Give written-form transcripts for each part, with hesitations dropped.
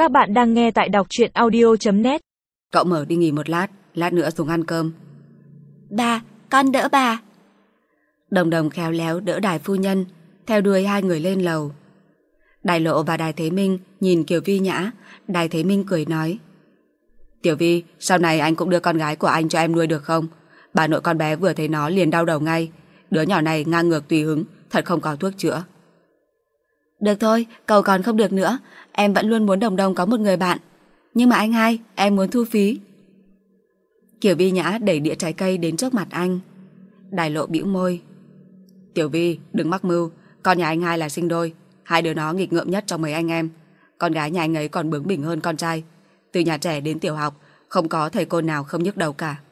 Các bạn đang nghe tại đọc truyện audio.net. Cậu mở đi nghỉ một lát nữa xuống ăn cơm. Bà, con đỡ bà. Đồng Đồng khéo léo đỡ Đài phu nhân, theo đuôi hai người lên lầu. Đài Lộ và Đài Thế Minh nhìn Kiều Vi Nhã. Đài Thế Minh cười nói: Tiểu Vi, sau này anh cũng đưa con gái của anh cho em nuôi được không? Bà nội con bé vừa thấy nó liền đau đầu ngay. Đứa nhỏ này ngang ngược tùy hứng, thật không có thuốc chữa. Được thôi, cậu còn không được nữa. Em vẫn luôn muốn Đồng Đồng có một người bạn. Nhưng mà anh hai, em muốn thu phí. Kiều Vi Nhã đẩy đĩa trái cây đến trước mặt anh. Đài Lộ bĩu môi: Tiểu Vi, đừng mắc mưu. Con nhà anh hai là sinh đôi, hai đứa nó nghịch ngợm nhất trong mấy anh em. Con gái nhà anh ấy còn bướng bỉnh hơn con trai. Từ nhà trẻ đến tiểu học, không có thầy cô nào không nhức đầu cả.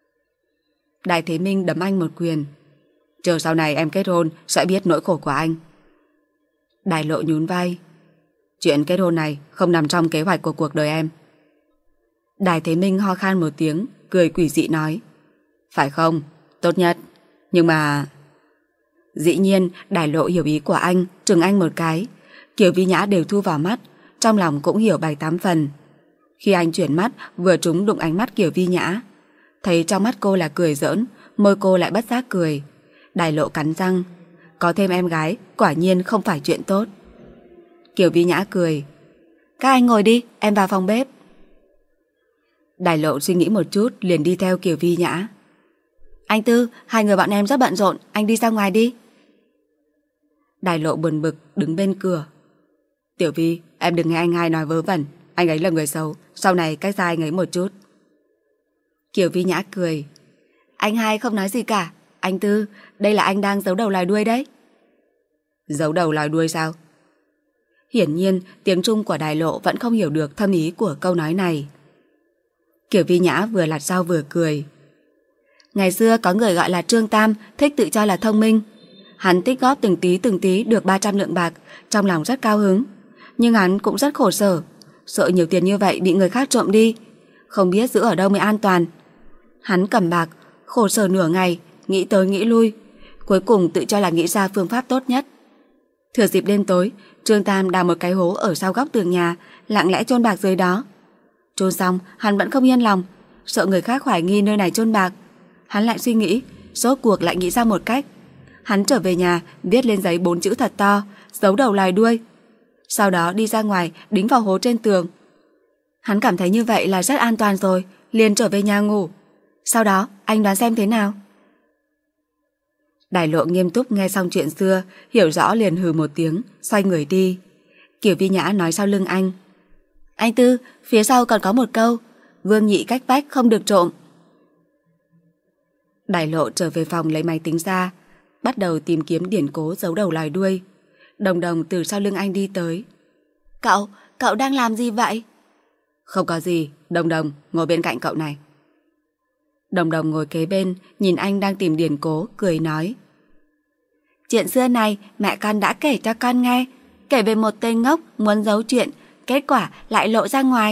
Đài Thế Minh đấm anh một quyền: Chờ sau này em kết hôn sẽ biết nỗi khổ của anh. Đài Lộ nhún vai: Chuyện kết hôn này không nằm trong kế hoạch của cuộc đời em. Đài Thế Minh ho khan một tiếng, cười quỷ dị nói: Phải không? Tốt nhất. Nhưng mà... Dĩ nhiên Đài Lộ hiểu ý của anh, trừng anh một cái. Kiều Vi Nhã đều thu vào mắt, trong lòng cũng hiểu 7-8 phần. Khi anh chuyển mắt, vừa trúng đụng ánh mắt Kiều Vi Nhã. Thấy trong mắt cô là cười giỡn, môi cô lại bất giác cười. Đài Lộ cắn răng, có thêm em gái quả nhiên không phải chuyện tốt. Kiều Vi Nhã cười: Các anh ngồi đi, em vào phòng bếp. Đài Lộ suy nghĩ một chút liền đi theo Kiều Vi Nhã. Anh Tư, hai người bọn em rất bận rộn, anh đi ra ngoài đi. Đài Lộ buồn bực đứng bên cửa. Tiểu Vi, em đừng nghe anh hai nói vớ vẩn. Anh ấy là người xấu, sau này cách xa anh ấy một chút. Kiều Vi Nhã cười: Anh hai không nói gì cả. Anh Tư, đây là anh đang giấu đầu lòi đuôi đấy. Giấu đầu lòi đuôi sao? Hiển nhiên tiếng Trung của Đài Lộ vẫn không hiểu được thâm ý của câu nói này. Kiều Vi Nhã vừa lặt rau vừa cười: Ngày xưa có người gọi là Trương Tam, thích tự cho là thông minh. Hắn tích góp từng tí được 300 lượng bạc, trong lòng rất cao hứng. Nhưng hắn cũng rất khổ sở, sợ nhiều tiền như vậy bị người khác trộm đi, không biết giữ ở đâu mới an toàn. Hắn cầm bạc, khổ sở nửa ngày, nghĩ tới nghĩ lui, cuối cùng tự cho là nghĩ ra phương pháp tốt nhất. Thừa dịp đêm tối, Trương Tam đào một cái hố ở sau góc tường nhà, lặng lẽ chôn bạc dưới đó. Chôn xong, hắn vẫn không yên lòng, sợ người khác hoài nghi nơi này chôn bạc. Hắn lại suy nghĩ, rốt cuộc lại nghĩ ra một cách. Hắn trở về nhà, viết lên giấy 4 chữ thật to, giấu đầu lòi đuôi. Sau đó đi ra ngoài, đính vào hố trên tường. Hắn cảm thấy như vậy là rất an toàn rồi, liền trở về nhà ngủ. Sau đó, anh đoán xem thế nào? Đài Lộ nghiêm túc nghe xong chuyện xưa, hiểu rõ liền hừ một tiếng, xoay người đi. Kiều Vi Nhã nói sau lưng anh: Anh Tư, phía sau còn có một câu: Vương nhị cách vách không được trộm. Đài Lộ trở về phòng lấy máy tính ra, bắt đầu tìm kiếm điển cố giấu đầu lòi đuôi. Đồng Đồng từ sau lưng anh đi tới. Cậu đang làm gì vậy? Không có gì, Đồng Đồng, ngồi bên cạnh cậu này. Đồng Đồng ngồi kế bên, nhìn anh đang tìm điển cố, cười nói: Chuyện xưa này mẹ con đã kể cho con nghe, kể về một tên ngốc muốn giấu chuyện, kết quả lại lộ ra ngoài.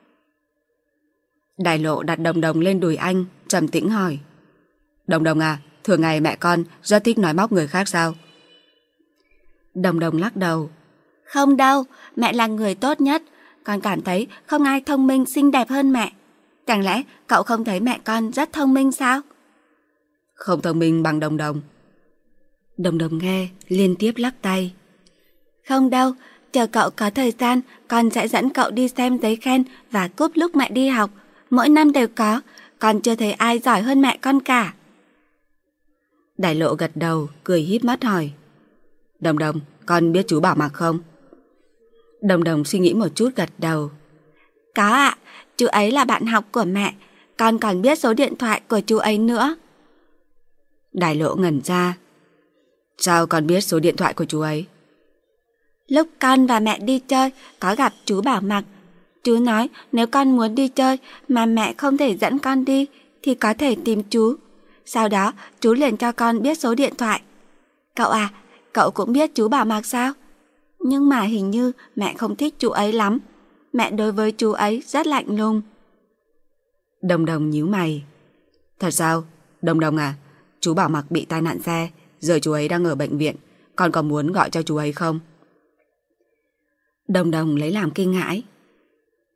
Đài Lộ đặt Đồng Đồng lên đùi anh, trầm tĩnh hỏi: Đồng Đồng à, thường ngày mẹ con rất thích nói móc người khác sao? Đồng Đồng lắc đầu: Không đâu, mẹ là người tốt nhất. Con cảm thấy không ai thông minh xinh đẹp hơn mẹ. Chẳng lẽ cậu không thấy mẹ con rất thông minh sao? Không thông minh bằng Đồng Đồng. Đồng Đồng nghe liên tiếp lắc tay: Không đâu, chờ cậu có thời gian, con sẽ dẫn cậu đi xem giấy khen và cúp lúc mẹ đi học. Mỗi năm đều có, con chưa thấy ai giỏi hơn mẹ con cả. Đài Lộ gật đầu, cười híp mắt hỏi: Đồng Đồng, con biết chú Bảo Mặc không? Đồng Đồng suy nghĩ một chút gật đầu: Có ạ, chú ấy là bạn học của mẹ. Con còn biết số điện thoại của chú ấy nữa. Đài Lộ ngẩn ra: Sao con biết số điện thoại của chú ấy? Lúc con và mẹ đi chơi, có gặp chú Bảo Mặc. Chú nói nếu con muốn đi chơi mà mẹ không thể dẫn con đi thì có thể tìm chú. Sau đó chú liền cho con biết số điện thoại. Cậu à, cậu cũng biết chú Bảo Mặc sao? Nhưng mà hình như mẹ không thích chú ấy lắm. Mẹ đối với chú ấy rất lạnh lùng. Đồng Đồng nhíu mày: Thật sao? Đồng Đồng à, chú Bảo Mặc bị tai nạn xe, giờ chú ấy đang ở bệnh viện, con có muốn gọi cho chú ấy không? Đồng Đồng lấy làm kinh hãi: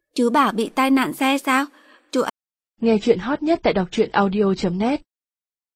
Chú bảo bị tai nạn xe sao? Nghe chuyện hot nhất tại đọc truyện audio.net